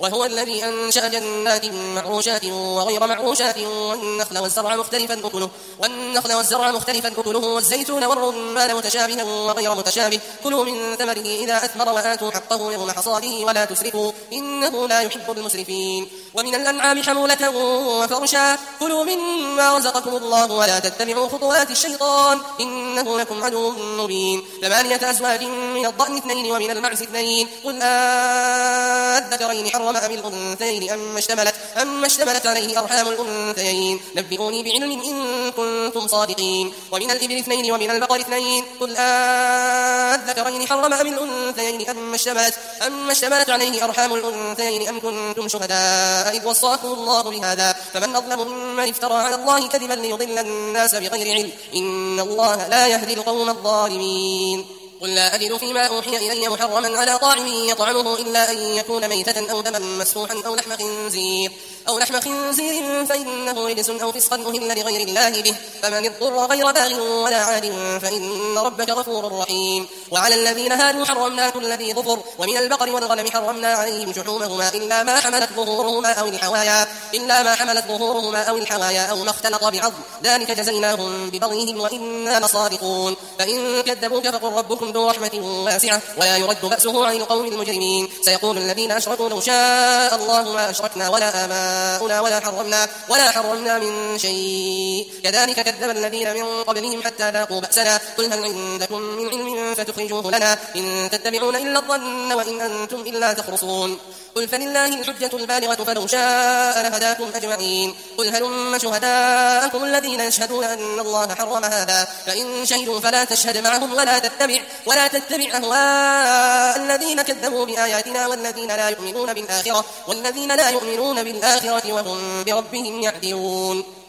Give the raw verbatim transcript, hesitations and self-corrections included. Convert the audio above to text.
وهو الذي أنشأ جنات معروشات وغير معروشات والنخل والزرع مختلفا أكله والنخل والزرع مختلفا أكله والزيتون والرمان متشابها وغير متشابه كلوا من ثمره إذا أثمر وآتوا حقه يوم حصاده ولا تسرفوا إنه لا يحب المسرفين ومن الأنعام حمولة وفرشا كلوا مما رزقكم الله ولا تتبعوا خطوات الشيطان إنه لكم عدو مبين ثمانية أزواج من الضأن اثنين ومن المعز اثنين قل أذكرين حرم أم الأنثيين أم اشتملت, أم اشتملت عليه أرحام الأنثيين نبئوني بعلم إن كنتم صادقين ومن الإبل اثنين ومن البقر اثنين قل أذكرين حرم أم الأنثيين أم اشتملت, أم اشتملت عليه أرحام الأنثيين أم كنتم شهداء إذ وصاكم الله بهذا فمن أظلم ممن افترى على الله كذبا ليضل الناس بغير علم إن الله لا يهدي القوم الظالمين قل لا أجد فيما أوحي إلي محرما على طاعم يطعمه إلا أن يكون ميتة أو دما مسفوحا أو لحم خنزير أو لحم خنزير فإنه رجس أو فسقا أهل لغير الله به فمن اضطر غير باغ ولا عاد فإن ربك غفور رحيم وعلى الذين هادوا حرمنا كل ذي ظفر ومن البقر والغنم حرمنا عليهم شحومهما إلا ما حملت ظهورهما أو الحوايا إلا ما حملت ظهورهما أو الحوايا أو ما اختلط بعظم ذلك جزيناهم ببغيهم وإنا لصادقون فإن كذبوك فقل ربكم ذو رحمة واسعة ولا يرد بأسه عن القوم المجرمين سيقول الذين أشركوا لو شاء الله ما أشركنا ولا آباؤنا ولا حرمنا ولا حرمنا من شيء كذلك كذب الذين من قبلهم حتى ذاقوا بأسنا قل هل عندكم من علم فتخرجوه لنا إن تتبعون إلا الظن وإن أنتم إلا تخرصون قل فلله الحجة البالغة فلو شاء لهداكم أجمعين قل هلم شهداءكم الذين يشهدون أن الله حرم هذا فإن شهدوا فلا تشهد معهم ولا تتبع ولا تتبع أهواء الذين كذبوا بآياتنا والذين لا يؤمنون بالآخرة والذين لا يؤمنون بالآخرة وهم بربهم يعدلون